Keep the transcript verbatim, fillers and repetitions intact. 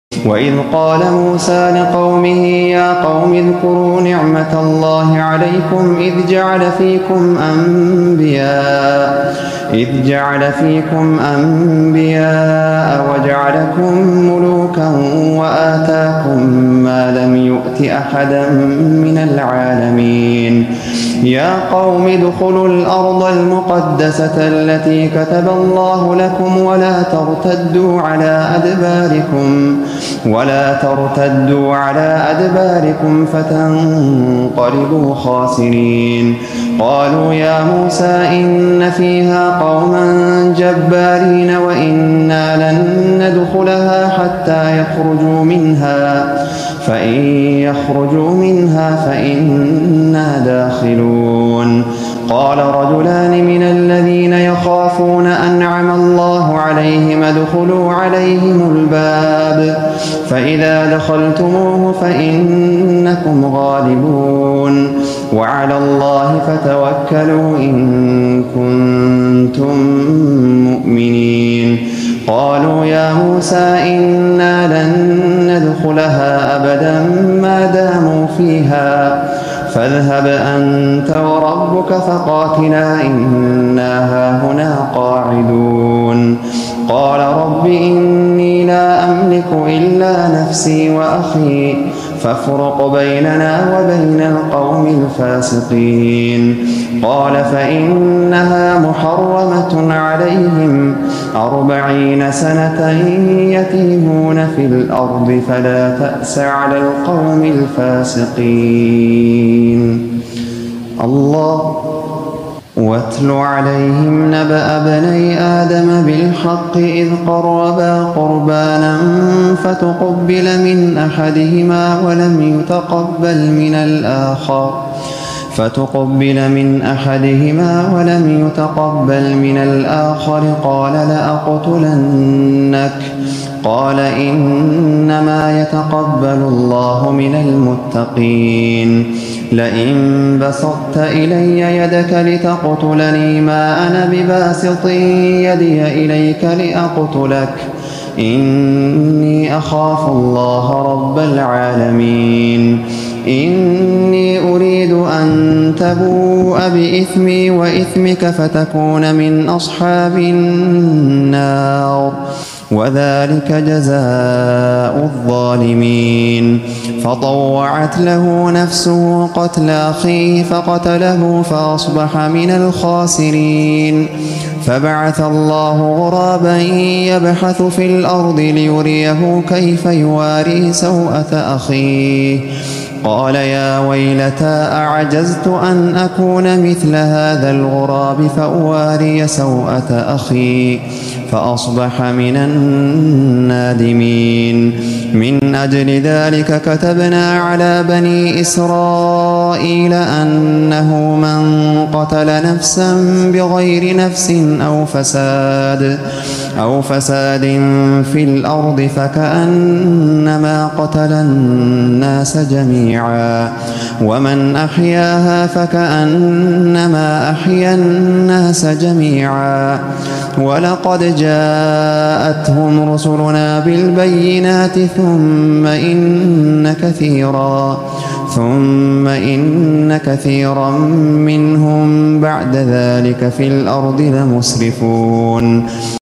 وإذ قال موسى لقومه يا قوم اذكروا نعمة الله عليكم إذ جعل فيكم أنبياء إذ جعل فيكم أنبياء وجعلكم ملوكا وآتاكم ما لم يؤت أحدا من العالمين يا قوم ادخلوا الأرض المقدسة التي كتب الله لكم ولا ترتدوا على أدباركم ولا ترتدوا على أدباركم فتنقلبوا خاسرين قالوا يا موسى إن فيها قوما جبارين وإنا لن ندخلها حتى يخرجوا منها فإن يخرجوا منها فإنا داخلون قال رجلان من الذين يخافون أنعم الله عليهم ادخلوا عليهم الباب فإذا دخلتموه فإنكم غالبون وعلى الله فتوكلوا إن كنتم مؤمنين قالوا يا موسى إنا لن ندخلها أبدا ما داموا فيها فاذهب أنت وربك فقاتلا إنا هاهنا قاعدون قال رب إني لا أملك إلا نفسي وأخي فافرق بيننا وبين القوم الفاسقين قال فإنها محرمة عليهم أربعين سنة يتيهون في الأرض فلا تأس على القوم الفاسقين الله واتل عليهم نبأ بني آدم بالحق إذ قربا قربانا فتقبل من أحدهما ولم يتقبل من الآخر فتقبل من أحدهما ولم يتقبل من الآخر قال لأقتلنك قال إنما يتقبل الله من المتقين لئن بسطت إلي يدك لتقتلني ما أنا بباسط يدي إليك لأقتلك إني أخاف الله رب العالمين إني أريد أن تبوء بإثمي وإثمك فتكون من أصحاب النار وذلك جزاء الظالمين فطوعت له نفسه قتل أخيه فقتله فأصبح من الخاسرين فبعث الله غرابا يبحث في الأرض ليريه كيف يواري سوءة أخيه قال يا ويلتى أعجزت أن أكون مثل هذا الغراب فأواري سوءة أخي فأصبح من النادمين من أجل ذلك كتبنا على بني إسرائيل أنه من قتل نفسا بغير نفس أو فساد أو فساد في الأرض فكأنما قتل الناس جميعا ومن أحياها فكأنما أحيا الناس جميعا ولقد جاءتهم رسلنا بالبينات ثم إن كثيرا ثم إن كثيرا منهم بعد ذلك في الأرض لمسرفون